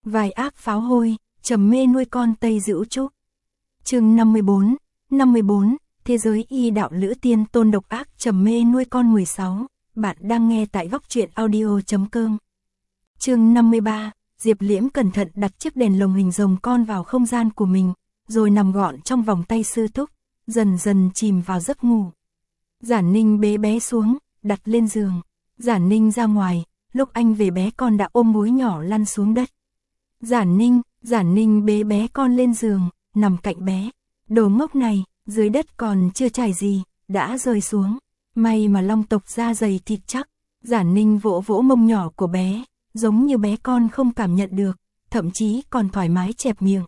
Vài ác pháo hôi, trầm mê nuôi con Tây Dữu Trúc. Chương 54, Thế giới y đạo Lữ Tiên Tôn độc ác trầm mê nuôi con 16, bạn đang nghe tại góc truyện audio.com. Chương 53, Diệp Liễm cẩn thận đặt chiếc đèn lồng hình rồng con vào không gian của mình, rồi nằm gọn trong vòng tay sư thúc, dần dần chìm vào giấc ngủ. Giản Ninh bế bé xuống, đặt lên giường. Giản Ninh ra ngoài, lúc anh về bé con đã ôm gối nhỏ lăn xuống đất. Giản Ninh bế bé con lên giường, nằm cạnh bé. Đồ ngốc này, dưới đất còn chưa trải gì, đã rơi xuống. May mà long tộc da dày thịt chắc. Giản Ninh vỗ vỗ mông nhỏ của bé, giống như bé con không cảm nhận được, thậm chí còn thoải mái chẹp miệng.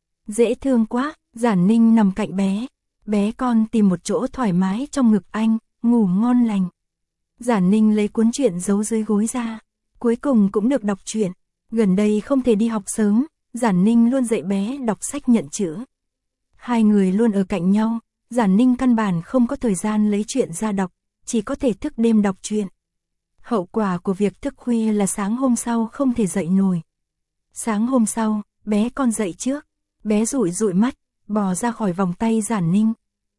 Dễ thương quá, Giản Ninh nằm cạnh bé. Bé con tìm một chỗ thoải mái trong ngực anh, ngủ ngon lành. Giản Ninh lấy cuốn truyện giấu dưới gối ra, cuối cùng cũng được đọc truyện. Gần đây không thể đi học sớm, Giản Ninh luôn dạy bé đọc sách nhận chữ. Hai người luôn ở cạnh nhau, Giản Ninh căn bản không có thời gian lấy truyện ra đọc, chỉ có thể thức đêm đọc truyện. Hậu quả của việc thức khuya là sáng hôm sau không thể dậy nổi. Sáng hôm sau, bé con dậy trước, bé dụi mắt, bò ra khỏi vòng tay Giản Ninh.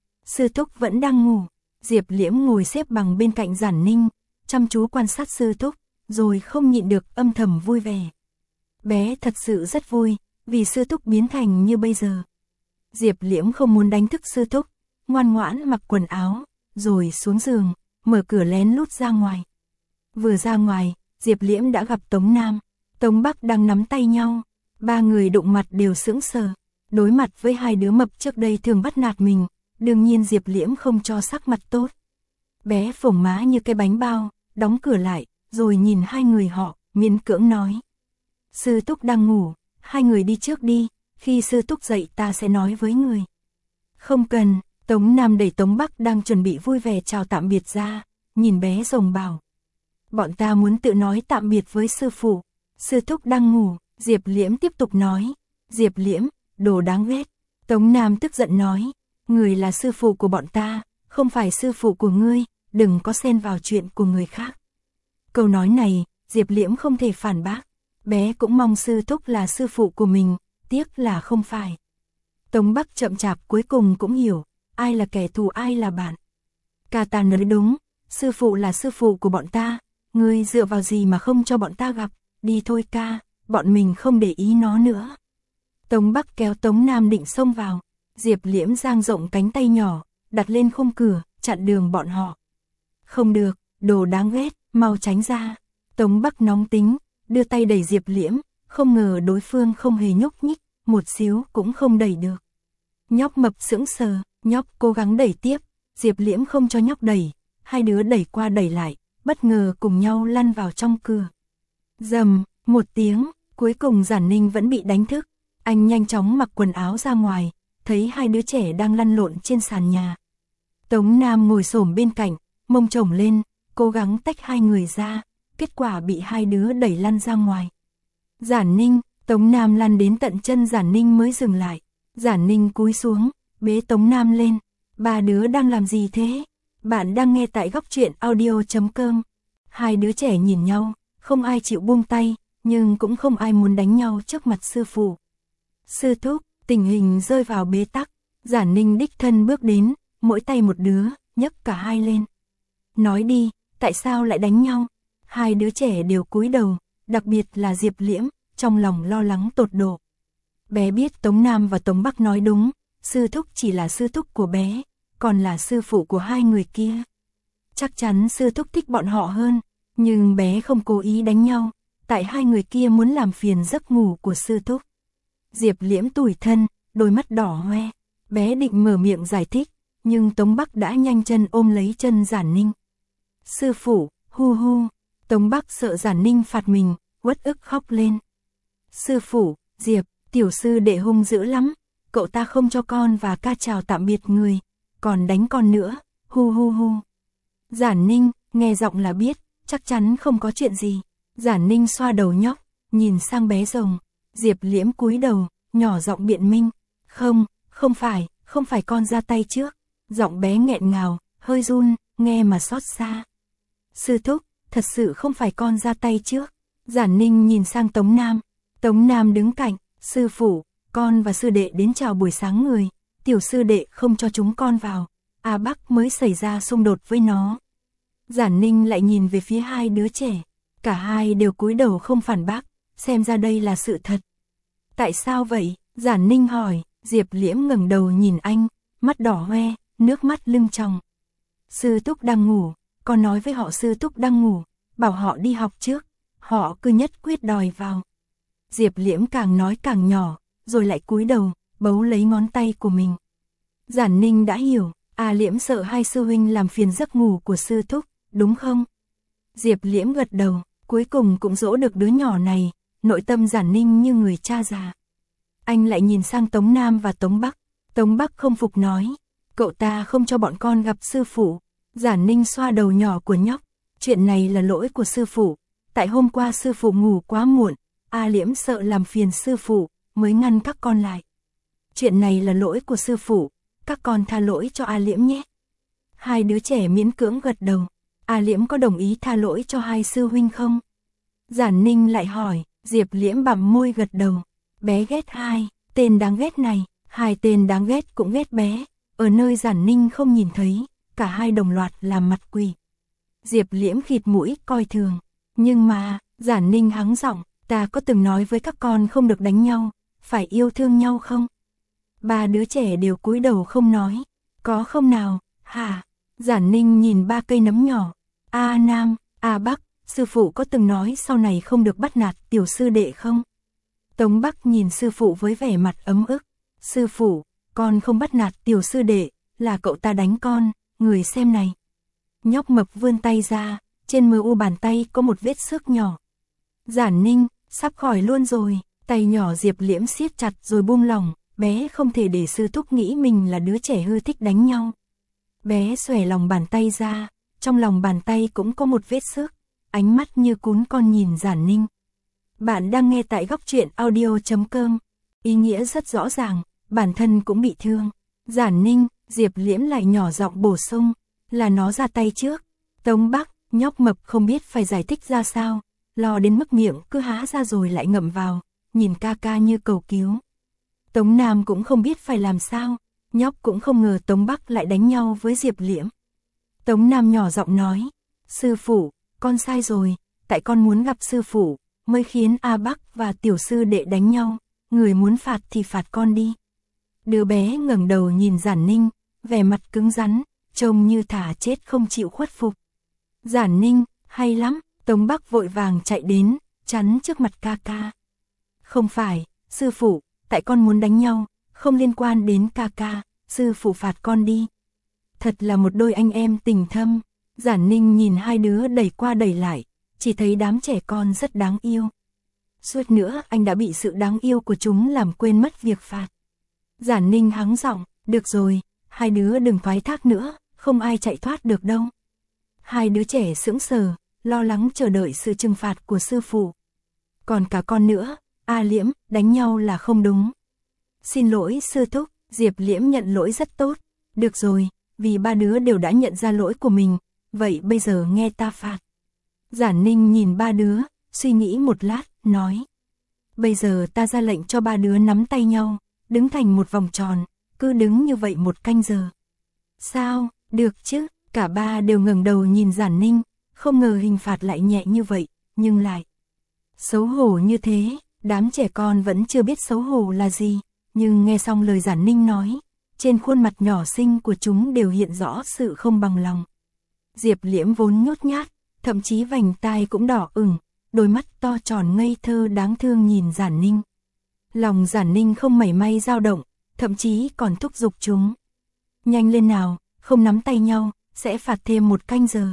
Sư thúc vẫn đang ngủ, Diệp Liễm ngồi xếp bằng bên cạnh Giản Ninh, chăm chú quan sát sư thúc, rồi không nhịn được âm thầm vui vẻ. Bé thật sự rất vui, vì sư thúc biến thành như bây giờ. Diệp Liễm không muốn đánh thức sư thúc, ngoan ngoãn mặc quần áo, rồi xuống giường, mở cửa lén lút ra ngoài. Vừa ra ngoài, Diệp Liễm đã gặp Tống Nam, Tống Bắc đang nắm tay nhau. Ba người đụng mặt đều sững sờ. Đối mặt với hai đứa mập trước đây thường bắt nạt mình, đương nhiên Diệp Liễm không cho sắc mặt tốt. Bé phồng má như cái bánh bao, đóng cửa lại, rồi nhìn hai người họ, miễn cưỡng nói. Sư thúc đang ngủ, hai người đi trước đi, khi sư thúc dậy ta sẽ nói với người. Không cần, Tống Nam đẩy Tống Bắc đang chuẩn bị vui vẻ chào tạm biệt ra, nhìn bé rồng bảo. Bọn ta muốn tự nói tạm biệt với sư phụ, sư thúc đang ngủ, Diệp Liễm tiếp tục nói. Diệp Liễm, đồ đáng ghét. Tống Nam tức giận nói, người là sư phụ của bọn ta, không phải sư phụ của ngươi, đừng có xen vào chuyện của người khác. Câu nói này, Diệp Liễm không thể phản bác, bé cũng mong sư thúc là sư phụ của mình, tiếc là không phải. Tống Bắc chậm chạp cuối cùng cũng hiểu, ai là kẻ thù ai là bạn. Cả ta nói đúng, sư phụ là sư phụ của bọn ta, ngươi dựa vào gì mà không cho bọn ta gặp, đi thôi ca, bọn mình không để ý nó nữa. Tống Bắc kéo Tống Nam định xông vào, Diệp Liễm dang rộng cánh tay nhỏ, đặt lên khung cửa, chặn đường bọn họ. Không được, đồ đáng ghét, mau tránh ra. Tống Bắc nóng tính, đưa tay đẩy Diệp Liễm, không ngờ đối phương không hề nhúc nhích, một xíu cũng không đẩy được. Nhóc mập sững sờ, nhóc cố gắng đẩy tiếp, Diệp Liễm không cho nhóc đẩy, hai đứa đẩy qua đẩy lại, bất ngờ cùng nhau lăn vào trong cửa. Rầm, một tiếng, cuối cùng Giản Ninh vẫn bị đánh thức, anh nhanh chóng mặc quần áo ra ngoài, thấy hai đứa trẻ đang lăn lộn trên sàn nhà. Tống Nam ngồi xổm bên cạnh, mông chổng lên, cố gắng tách hai người ra, kết quả bị hai đứa đẩy lăn ra ngoài. Giản Ninh, Tống Nam lăn đến tận chân Giản Ninh mới dừng lại. Giản Ninh cúi xuống, bế Tống Nam lên. Ba đứa đang làm gì thế? Bạn đang nghe tại góc truyện audio.com. Hai đứa trẻ nhìn nhau, không ai chịu buông tay, nhưng cũng không ai muốn đánh nhau trước mặt sư phụ. Sư thúc, tình hình rơi vào bế tắc, Giản Ninh đích thân bước đến, mỗi tay một đứa, nhấc cả hai lên. Nói đi, tại sao lại đánh nhau? Hai đứa trẻ đều cúi đầu, đặc biệt là Diệp Liễm, trong lòng lo lắng tột độ. Bé biết Tống Nam và Tống Bắc nói đúng, sư thúc chỉ là sư thúc của bé, còn là sư phụ của hai người kia. Chắc chắn sư thúc thích bọn họ hơn, nhưng bé không cố ý đánh nhau, tại hai người kia muốn làm phiền giấc ngủ của sư thúc. Diệp Liễm tủi thân, đôi mắt đỏ hoe, bé định mở miệng giải thích, nhưng Tống Bắc đã nhanh chân ôm lấy chân Giản Ninh. Sư phụ, hu hu, Tống Bắc sợ Giản Ninh phạt mình, uất ức khóc lên. Sư phụ, Diệp, tiểu sư đệ hung dữ lắm, cậu ta không cho con và ca chào tạm biệt người, còn đánh con nữa, hu hu hu. Giản Ninh, nghe giọng là biết, chắc chắn không có chuyện gì. Giản Ninh xoa đầu nhóc, nhìn sang bé rồng. Diệp Liễm cúi đầu, nhỏ giọng biện minh. Không phải con ra tay trước. Giọng bé nghẹn ngào, hơi run, nghe mà xót xa. Sư thúc, thật sự không phải con ra tay trước. Giản Ninh nhìn sang Tống Nam. Tống Nam đứng cạnh, sư phụ, con và sư đệ đến chào buổi sáng người, tiểu sư đệ không cho chúng con vào, A Bắc mới xảy ra xung đột với nó. Giản Ninh lại nhìn về phía hai đứa trẻ, cả hai đều cúi đầu không phản bác, xem ra đây là sự thật. Tại sao vậy? Giản Ninh hỏi, Diệp Liễm ngẩng đầu nhìn anh, mắt đỏ hoe, nước mắt lưng tròng. Sư Túc đang ngủ, con nói với họ sư Túc đang ngủ, bảo họ đi học trước, họ cứ nhất quyết đòi vào. Diệp Liễm càng nói càng nhỏ, rồi lại cúi đầu, bấu lấy ngón tay của mình. Giản Ninh đã hiểu, Liễm sợ hai sư huynh làm phiền giấc ngủ của sư Thúc, đúng không? Diệp Liễm gật đầu, cuối cùng cũng dỗ được đứa nhỏ này, nội tâm Giản Ninh như người cha già. Anh lại nhìn sang Tống Nam và Tống Bắc, Tống Bắc không phục nói, cậu ta không cho bọn con gặp sư phụ. Giản Ninh xoa đầu nhỏ của nhóc, chuyện này là lỗi của sư phụ, tại hôm qua sư phụ ngủ quá muộn, Liễm sợ làm phiền sư phụ, mới ngăn các con lại. Chuyện này là lỗi của sư phụ, các con tha lỗi cho Liễm nhé. Hai đứa trẻ miễn cưỡng gật đầu, Liễm có đồng ý tha lỗi cho hai sư huynh không? Giản Ninh lại hỏi, Diệp Liễm bặm môi gật đầu, bé ghét hai, tên đáng ghét này, hai tên đáng ghét cũng ghét bé, ở nơi Giản Ninh không nhìn thấy, cả hai đồng loạt làm mặt quỷ. Diệp Liễm khịt mũi coi thường, nhưng mà, Giản Ninh hắng giọng, ta có từng nói với các con không được đánh nhau, phải yêu thương nhau không? Ba đứa trẻ đều cúi đầu không nói, có không nào, hả? Giản Ninh nhìn ba cây nấm nhỏ, Nam, Bắc, sư phụ có từng nói sau này không được bắt nạt tiểu sư đệ không? Tống Bắc nhìn sư phụ với vẻ mặt ấm ức, sư phụ, con không bắt nạt tiểu sư đệ, là cậu ta đánh con, người xem này. Nhóc mập vươn tay ra, trên mu bàn tay có một vết xước nhỏ. Giản Ninh, sắp khỏi luôn rồi, tay nhỏ Diệp Liễm siết chặt rồi buông lỏng, bé không thể để sư thúc nghĩ mình là đứa trẻ hư thích đánh nhau. Bé xòe lòng bàn tay ra, trong lòng bàn tay cũng có một vết xước, ánh mắt như cún con nhìn Giản Ninh. Bạn đang nghe tại góc truyện audio.com, ý nghĩa rất rõ ràng, bản thân cũng bị thương. Giản Ninh, Diệp Liễm lại nhỏ giọng bổ sung, là nó ra tay trước. Tống Bắc, nhóc mập không biết phải giải thích ra sao, lo đến mức miệng cứ há ra rồi lại ngậm vào, nhìn ca ca như cầu cứu. Tống Nam cũng không biết phải làm sao, nhóc cũng không ngờ Tống Bắc lại đánh nhau với Diệp Liễm. Tống Nam nhỏ giọng nói, sư phụ, con sai rồi, tại con muốn gặp sư phụ, mới khiến Bắc và tiểu sư đệ đánh nhau, người muốn phạt thì phạt con đi. Đứa bé ngẩng đầu nhìn Giản Ninh, vẻ mặt cứng rắn, trông như thả chết không chịu khuất phục. Giản Ninh, hay lắm, Tống Bắc vội vàng chạy đến, chắn trước mặt ca ca. Không phải, sư phụ, tại con muốn đánh nhau, không liên quan đến ca ca, sư phụ phạt con đi. Thật là một đôi anh em tình thâm. Giản Ninh nhìn hai đứa đẩy qua đẩy lại, chỉ thấy đám trẻ con rất đáng yêu. Suốt nữa anh đã bị sự đáng yêu của chúng làm quên mất việc phạt. Giản Ninh hắng giọng, được rồi, hai đứa đừng thoái thác nữa, không ai chạy thoát được đâu. Hai đứa trẻ sững sờ, lo lắng chờ đợi sự trừng phạt của sư phụ. Còn cả con nữa, Liễm, đánh nhau là không đúng. Xin lỗi sư thúc, Diệp Liễm nhận lỗi rất tốt. Được rồi, vì ba đứa đều đã nhận ra lỗi của mình, vậy bây giờ nghe ta phạt. Giản Ninh nhìn ba đứa, suy nghĩ một lát, nói. Bây giờ ta ra lệnh cho ba đứa nắm tay nhau, đứng thành một vòng tròn, cứ đứng như vậy một canh giờ. Sao, được chứ, cả ba đều ngẩng đầu nhìn Giản Ninh, không ngờ hình phạt lại nhẹ như vậy, nhưng lại xấu hổ như thế. Đám trẻ con vẫn chưa biết xấu hổ là gì, nhưng nghe xong lời Giản Ninh nói, trên khuôn mặt nhỏ xinh của chúng đều hiện rõ sự không bằng lòng. Diệp Liễm vốn nhút nhát, thậm chí vành tai cũng đỏ ửng, đôi mắt to tròn ngây thơ đáng thương nhìn Giản Ninh. Lòng Giản Ninh không mảy may dao động, thậm chí còn thúc giục chúng. Nhanh lên nào, không nắm tay nhau, sẽ phạt thêm 1 canh giờ.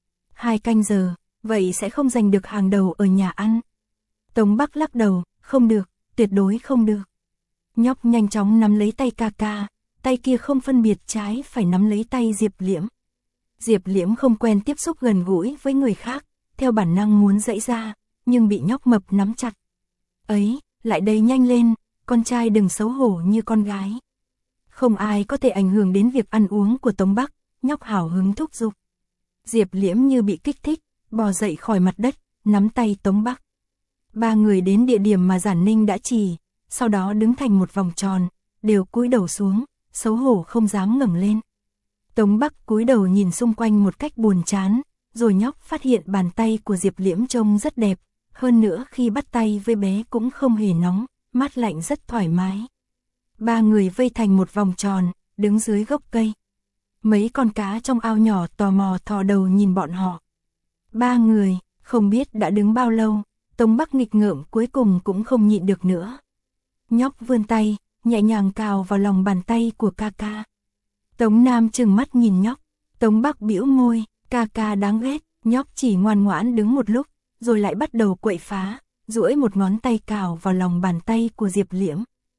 2 canh giờ, vậy sẽ không giành được hàng đầu ở nhà ăn. Tống Bắc lắc đầu, không được, tuyệt đối không được. Nhóc nhanh chóng nắm lấy tay ca ca, tay kia không phân biệt trái phải nắm lấy tay Diệp Liễm. Diệp Liễm không quen tiếp xúc gần gũi với người khác, theo bản năng muốn giãy ra, nhưng bị nhóc mập nắm chặt. Ấy, lại đây nhanh lên, con trai đừng xấu hổ như con gái. Không ai có thể ảnh hưởng đến việc ăn uống của Tống Bắc, nhóc hào hứng thúc giục. Diệp Liễm như bị kích thích, bò dậy khỏi mặt đất, nắm tay Tống Bắc. Ba người đến địa điểm mà Giản Ninh đã chỉ, sau đó đứng thành một vòng tròn, đều cúi đầu xuống, xấu hổ không dám ngẩng lên. Tống Bắc cúi đầu nhìn xung quanh một cách buồn chán, rồi nhóc phát hiện bàn tay của Diệp Liễm trông rất đẹp, hơn nữa khi bắt tay với bé cũng không hề nóng, mát lạnh rất thoải mái. Ba người vây thành một vòng tròn, đứng dưới gốc cây. Mấy con cá trong ao nhỏ tò mò thò đầu nhìn bọn họ. Ba người, không biết đã đứng bao lâu, Tống Bắc nghịch ngợm cuối cùng cũng không nhịn được nữa. Nhóc vươn tay, nhẹ nhàng cào vào lòng bàn tay của ca ca. Tống Nam trừng mắt nhìn nhóc, Tống Bắc bĩu môi, ca ca đáng ghét, nhóc chỉ ngoan ngoãn đứng một lúc, rồi lại bắt đầu quậy phá, duỗi một ngón tay cào vào lòng bàn tay của Diệp Liễm.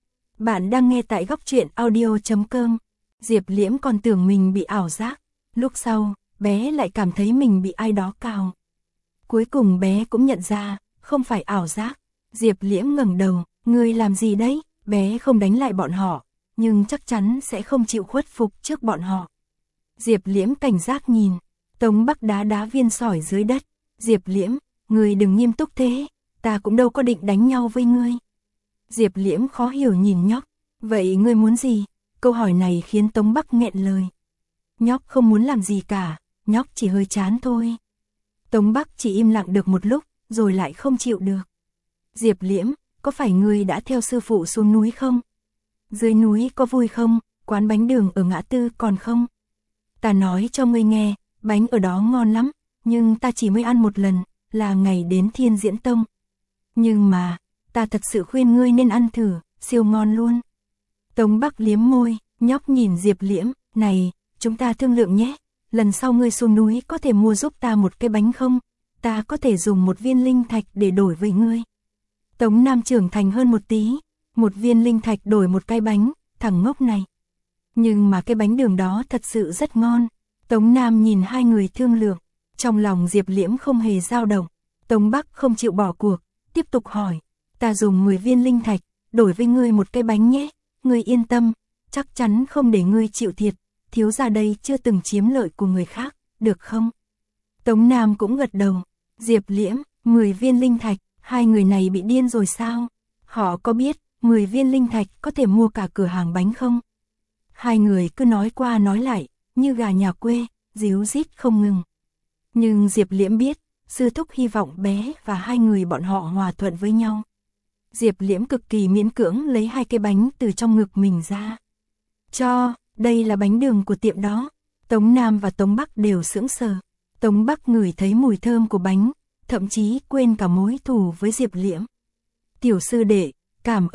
Bạn đang nghe tại góc truyện audio.com. Diệp Liễm còn tưởng mình bị ảo giác, lúc sau, bé lại cảm thấy mình bị ai đó cào. Cuối cùng bé cũng nhận ra, không phải ảo giác. Diệp Liễm ngẩng đầu, ngươi làm gì đấy? Bé không đánh lại bọn họ, nhưng chắc chắn sẽ không chịu khuất phục trước bọn họ. Diệp Liễm cảnh giác nhìn, Tống Bắc đá đá viên sỏi dưới đất. Diệp Liễm, ngươi đừng nghiêm túc thế, ta cũng đâu có định đánh nhau với ngươi. Diệp Liễm khó hiểu nhìn nhóc, vậy ngươi muốn gì? Câu hỏi này khiến Tống Bắc nghẹn lời. Nhóc không muốn làm gì cả, nhóc chỉ hơi chán thôi. Tống Bắc chỉ im lặng được một lúc, rồi lại không chịu được. Diệp Liễm, có phải ngươi đã theo sư phụ xuống núi không? Dưới núi có vui không? Quán bánh đường ở ngã tư còn không? Ta nói cho ngươi nghe, bánh ở đó ngon lắm, nhưng ta chỉ mới ăn một lần, là ngày đến Thiên Diễn Tông. Nhưng mà, ta thật sự khuyên ngươi nên ăn thử, siêu ngon luôn. Tống Bắc liếm môi, nhóc nhìn Diệp Liễm, này, chúng ta thương lượng nhé, lần sau ngươi xuống núi có thể mua giúp ta một cái bánh không? Ta có thể dùng một viên linh thạch để đổi với ngươi. Tống Nam trưởng thành hơn một tí, một viên linh thạch đổi một cái bánh, thằng ngốc này. Nhưng mà cái bánh đường đó thật sự rất ngon. Tống Nam nhìn hai người thương lượng, trong lòng Diệp Liễm không hề dao động. Tống Bắc không chịu bỏ cuộc, tiếp tục hỏi, ta dùng 10 viên linh thạch, đổi với ngươi một cái bánh nhé, ngươi yên tâm, chắc chắn không để ngươi chịu thiệt, thiếu gia đây chưa từng chiếm lợi của người khác, được không? Tống Nam cũng gật đầu, Diệp Liễm, 10 viên linh thạch, hai người này bị điên rồi sao? Họ có biết, 10 viên linh thạch có thể mua cả cửa hàng bánh không? Hai người cứ nói qua nói lại, như gà nhà quê, díu dít không ngừng. Nhưng Diệp Liễm biết, sư thúc hy vọng bé và hai người bọn họ hòa thuận với nhau. Diệp Liễm cực kỳ miễn cưỡng lấy hai cái bánh từ trong ngực mình ra. Cho, đây là bánh đường của tiệm đó. Tống Nam và Tống Bắc đều sững sờ. Tống Bắc ngửi thấy mùi thơm của bánh, thậm chí quên cả mối thù với Diệp Liễm. Tiểu sư đệ, cảm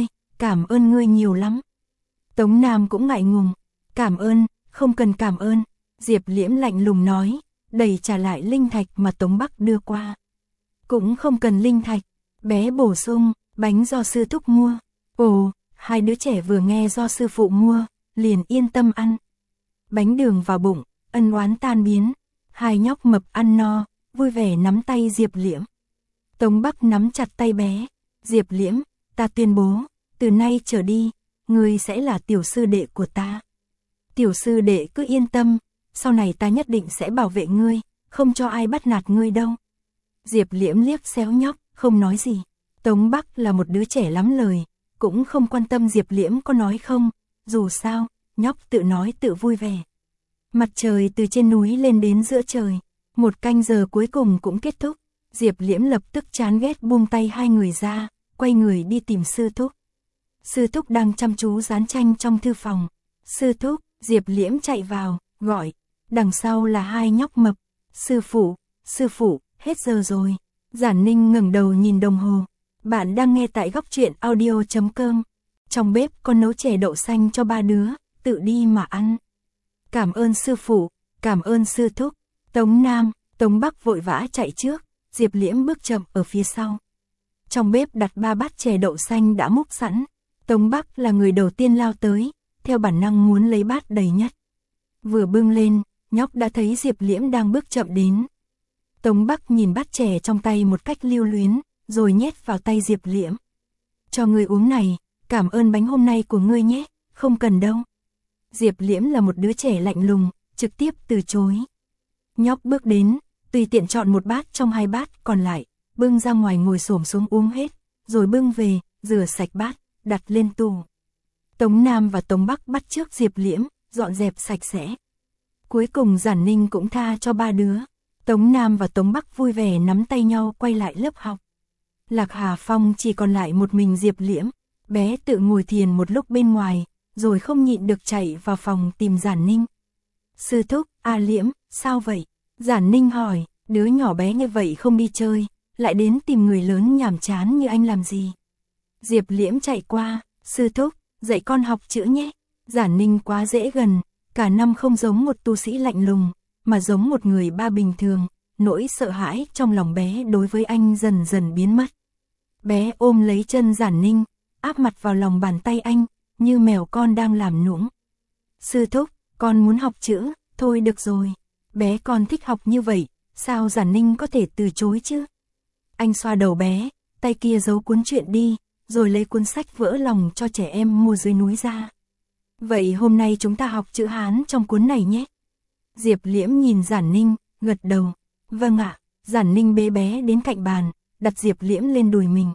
ơn ngươi nhiều lắm. Tống Nam cũng ngại ngùng, cảm ơn, không cần cảm ơn. Diệp Liễm lạnh lùng nói, đẩy trả lại linh thạch mà Tống Bắc đưa qua. Cũng không cần linh thạch, bé bổ sung, bánh do sư thúc mua. Ồ, hai đứa trẻ vừa nghe do sư phụ mua, liền yên tâm ăn. Bánh đường vào bụng, ân oán tan biến, hai nhóc mập ăn no, vui vẻ nắm tay Diệp Liễm. Tống Bắc nắm chặt tay bé, Diệp Liễm, ta tuyên bố, từ nay trở đi, ngươi sẽ là tiểu sư đệ của ta. Tiểu sư đệ cứ yên tâm, sau này ta nhất định sẽ bảo vệ ngươi, không cho ai bắt nạt ngươi đâu. Diệp Liễm liếc xéo nhóc, không nói gì. Tống Bắc là một đứa trẻ lắm lời, cũng không quan tâm Diệp Liễm có nói không, dù sao, nhóc tự nói tự vui vẻ. Mặt trời từ trên núi lên đến giữa trời, một canh giờ cuối cùng cũng kết thúc. Diệp Liễm lập tức chán ghét buông tay hai người ra, quay người đi tìm sư thúc. Sư thúc đang chăm chú dán tranh trong thư phòng. Sư thúc, Diệp Liễm chạy vào, gọi. Đằng sau là hai nhóc mập. Sư phụ, hết giờ rồi. Giản Ninh ngẩng đầu nhìn đồng hồ. Bạn đang nghe tại góc truyện audio.com. Trong bếp con nấu chè đậu xanh cho ba đứa, tự đi mà ăn. Cảm ơn sư phụ, cảm ơn sư thúc. Tống Nam, Tống Bắc vội vã chạy trước, Diệp Liễm bước chậm ở phía sau. Trong bếp đặt 3 bát chè đậu xanh đã múc sẵn. Tống Bắc là người đầu tiên lao tới, theo bản năng muốn lấy bát đầy nhất. Vừa bưng lên, nhóc đã thấy Diệp Liễm đang bước chậm đến. Tống Bắc nhìn bát chè trong tay một cách lưu luyến, rồi nhét vào tay Diệp Liễm. Cho ngươi uống này, cảm ơn bánh hôm nay của ngươi nhé, không cần đâu. Diệp Liễm là một đứa trẻ lạnh lùng, trực tiếp từ chối. Nhóc bước đến, tùy tiện chọn một bát trong hai bát còn lại, bưng ra ngoài ngồi xổm xuống uống hết, rồi bưng về, rửa sạch bát, đặt lên tủ. Tống Nam và Tống Bắc bắt chước Diệp Liễm, dọn dẹp sạch sẽ. Cuối cùng Giản Ninh cũng tha cho ba đứa. Tống Nam và Tống Bắc vui vẻ nắm tay nhau quay lại lớp học. Lạc Hà Phong chỉ còn lại một mình Diệp Liễm, bé tự ngồi thiền một lúc bên ngoài, rồi không nhịn được chạy vào phòng tìm Giản Ninh. Sư thúc, Liễm, sao vậy? Giản Ninh hỏi, đứa nhỏ bé như vậy không đi chơi, lại đến tìm người lớn nhàm chán như anh làm gì? Diệp Liễm chạy qua, sư thúc, dạy con học chữ nhé. Giản Ninh quá dễ gần, cả năm không giống một tu sĩ lạnh lùng, mà giống một người ba bình thường, nỗi sợ hãi trong lòng bé đối với anh dần dần biến mất. Bé ôm lấy chân Giản Ninh, áp mặt vào lòng bàn tay anh, như mèo con đang làm nũng. Sư thúc, con muốn học chữ, thôi được rồi. Bé con thích học như vậy, sao Giản Ninh có thể từ chối chứ? Anh xoa đầu bé, tay kia giấu cuốn truyện đi, rồi lấy cuốn sách vỡ lòng cho trẻ em mua dưới núi ra. Vậy hôm nay chúng ta học chữ Hán trong cuốn này nhé. Diệp Liễm nhìn Giản Ninh, gật đầu. Vâng ạ. Giản Ninh bế bé đến cạnh bàn, đặt Diệp Liễm lên đùi mình.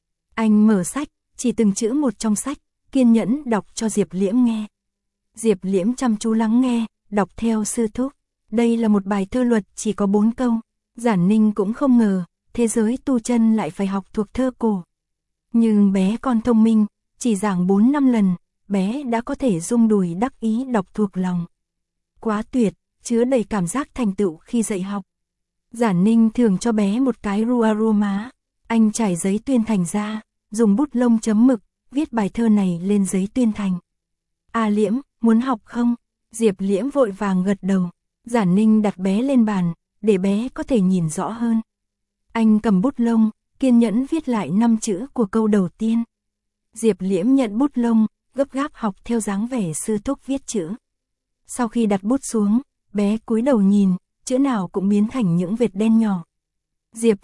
Anh mở sách, chỉ từng chữ một trong sách, kiên nhẫn đọc cho Diệp Liễm nghe. Diệp Liễm chăm chú lắng nghe, đọc theo sư thúc. Đây là một bài thơ luật chỉ có 4 câu. Giản Ninh cũng không ngờ, thế giới tu chân lại phải học thuộc thơ cổ. Nhưng bé con thông minh, chỉ giảng 4-5 lần, bé đã có thể rung đùi đắc ý đọc thuộc lòng. Quá tuyệt, chứa đầy cảm giác thành tựu khi dạy học. Giản Ninh thường cho bé một cái rua má. Anh trải giấy tuyên thành ra, dùng bút lông chấm mực, viết bài thơ này lên giấy tuyên thành. Liễm, muốn học không? Diệp Liễm vội vàng gật đầu. Giản Ninh đặt bé lên bàn, để bé có thể nhìn rõ hơn. Anh cầm bút lông, kiên nhẫn viết lại 5 chữ của câu đầu tiên. Diệp Liễm nhận bút lông, gấp gáp học theo dáng vẻ sư thúc viết chữ. Sau khi đặt bút xuống, bé cúi đầu nhìn, chữ nào cũng biến thành những vệt đen nhỏ. Diệp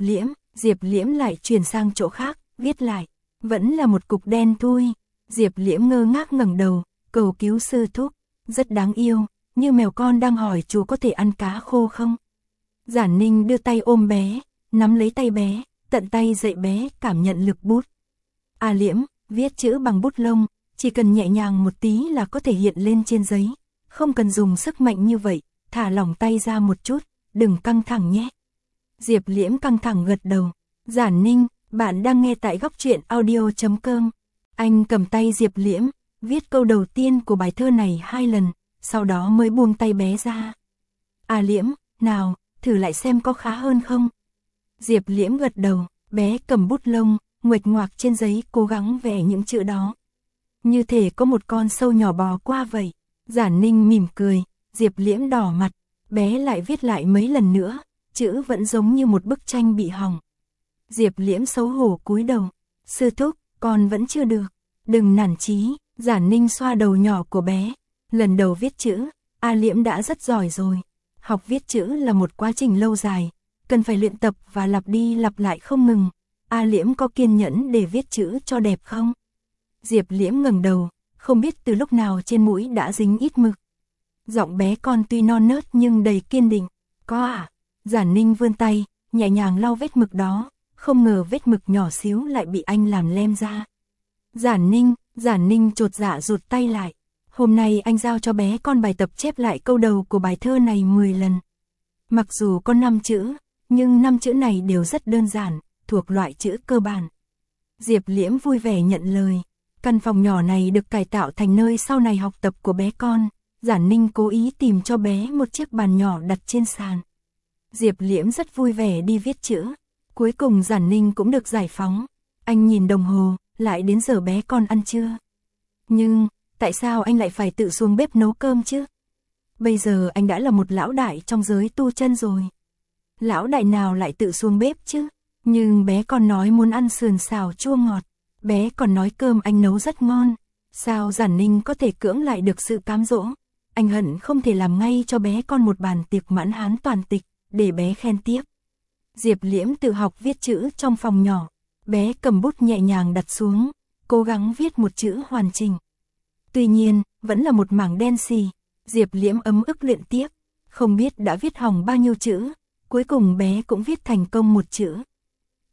Liễm lại chuyển sang chỗ khác, viết lại, vẫn là một cục đen thui. Diệp Liễm ngơ ngác ngẩng đầu, cầu cứu sư thúc, rất đáng yêu, như mèo con đang hỏi chú có thể ăn cá khô không. Giản Ninh đưa tay ôm bé, nắm lấy tay bé, tận tay dạy bé cảm nhận lực bút. Liễm, viết chữ bằng bút lông, chỉ cần nhẹ nhàng một tí là có thể hiện lên trên giấy, không cần dùng sức mạnh như vậy, thả lỏng tay ra một chút, đừng căng thẳng nhé. Diệp Liễm căng thẳng gật đầu. Giản Ninh, bạn đang nghe tại Góc Truyện Audio.com. Anh cầm tay Diệp Liễm, viết câu đầu tiên của bài thơ này 2 lần, sau đó mới buông tay bé ra. Liễm, nào, thử lại xem có khá hơn không? Diệp Liễm gật đầu, bé cầm bút lông, nguệch ngoạc trên giấy cố gắng vẽ những chữ đó. Như thể có một con sâu nhỏ bò qua vậy. Giản Ninh mỉm cười, Diệp Liễm đỏ mặt, bé lại viết lại mấy lần nữa, chữ vẫn giống như một bức tranh bị hỏng. Diệp Liễm xấu hổ cúi đầu, sư thúc, con vẫn chưa được, đừng nản chí. Giản Ninh xoa đầu nhỏ của bé, lần đầu viết chữ, Liễm đã rất giỏi rồi. Học viết chữ là một quá trình lâu dài, cần phải luyện tập và lặp đi lặp lại không ngừng. Liễm có kiên nhẫn để viết chữ cho đẹp không? Diệp Liễm ngẩng đầu, không biết từ lúc nào trên mũi đã dính ít mực. Giọng bé con tuy non nớt nhưng đầy kiên định. Có à? Giản Ninh vươn tay, nhẹ nhàng lau vết mực đó, không ngờ vết mực nhỏ xíu lại bị anh làm lem ra. Giản Ninh chột dạ rụt tay lại. Hôm nay anh giao cho bé con bài tập chép lại câu đầu của bài thơ này 10 lần. Mặc dù có 5 chữ, nhưng 5 chữ này đều rất đơn giản, thuộc loại chữ cơ bản. Diệp Liễm vui vẻ nhận lời. Căn phòng nhỏ này được cải tạo thành nơi sau này học tập của bé con. Giản Ninh cố ý tìm cho bé một chiếc bàn nhỏ đặt trên sàn. Diệp Liễm rất vui vẻ đi viết chữ. Cuối cùng Giản Ninh cũng được giải phóng. Anh nhìn đồng hồ, lại đến giờ bé con ăn trưa. Nhưng, tại sao anh lại phải tự xuống bếp nấu cơm chứ? Bây giờ anh đã là một lão đại trong giới tu chân rồi. Lão đại nào lại tự xuống bếp chứ? Nhưng bé con nói muốn ăn sườn xào chua ngọt. Bé còn nói cơm anh nấu rất ngon. Sao Giản Ninh có thể cưỡng lại được sự cám dỗ? Anh hận không thể làm ngay cho bé con một bàn tiệc mãn hán toàn tịch, để bé khen tiếp. Diệp Liễm tự học viết chữ trong phòng nhỏ. Bé cầm bút nhẹ nhàng đặt xuống, cố gắng viết một chữ hoàn chỉnh. Tuy nhiên, vẫn là một mảng đen xì. Diệp Liễm ấm ức luyện tiếp, không biết đã viết hỏng bao nhiêu chữ. Cuối cùng bé cũng viết thành công một chữ.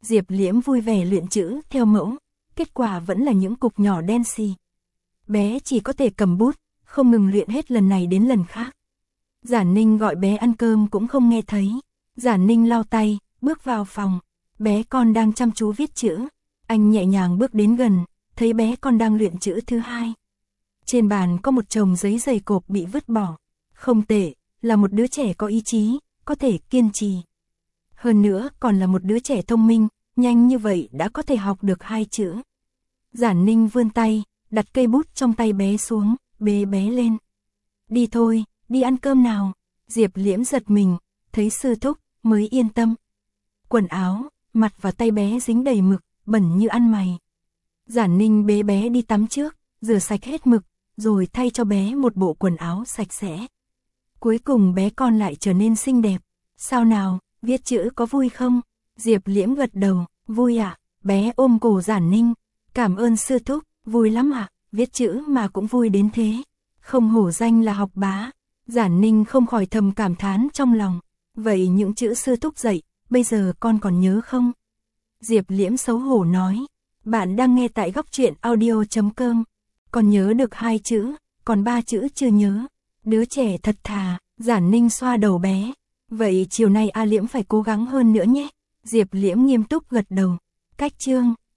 Diệp Liễm vui vẻ luyện chữ theo mẫu, kết quả vẫn là những cục nhỏ đen xì. Bé chỉ có thể cầm bút, không ngừng luyện hết lần này đến lần khác. Giản Ninh gọi bé ăn cơm cũng không nghe thấy. Giản Ninh lau tay, bước vào phòng. Bé con đang chăm chú viết chữ. Anh nhẹ nhàng bước đến gần, thấy bé con đang luyện chữ thứ hai. Trên bàn có một chồng giấy dày cộp bị vứt bỏ. Không tệ, là một đứa trẻ có ý chí, có thể kiên trì. Hơn nữa còn là một đứa trẻ thông minh, nhanh như vậy đã có thể học được 2 chữ. Giản Ninh vươn tay, đặt cây bút trong tay bé xuống, bế bé lên. Đi thôi, đi ăn cơm nào. Diệp Liễm giật mình, thấy sư thúc, mới yên tâm. Quần áo, mặt và tay bé dính đầy mực, bẩn như ăn mày. Giản Ninh bế bé đi tắm trước, rửa sạch hết mực, rồi thay cho bé một bộ quần áo sạch sẽ. Cuối cùng bé con lại trở nên xinh đẹp. Sao nào, viết chữ có vui không? Diệp Liễm gật đầu, vui ạ. Bé ôm cổ Giản Ninh. Cảm ơn sư thúc, vui lắm ạ. Viết chữ mà cũng vui đến thế. Không hổ danh là học bá. Giản Ninh không khỏi thầm cảm thán trong lòng. Vậy những chữ sư thúc dạy, bây giờ con còn nhớ không? Diệp Liễm xấu hổ nói. Bạn đang nghe tại Góc Truyện Audio.com. Còn nhớ được 2 chữ, còn 3 chữ chưa nhớ. Đứa trẻ thật thà. Giản Ninh xoa đầu bé. Vậy chiều nay A Liễm phải cố gắng hơn nữa nhé. Diệp Liễm nghiêm túc gật đầu. Cách chương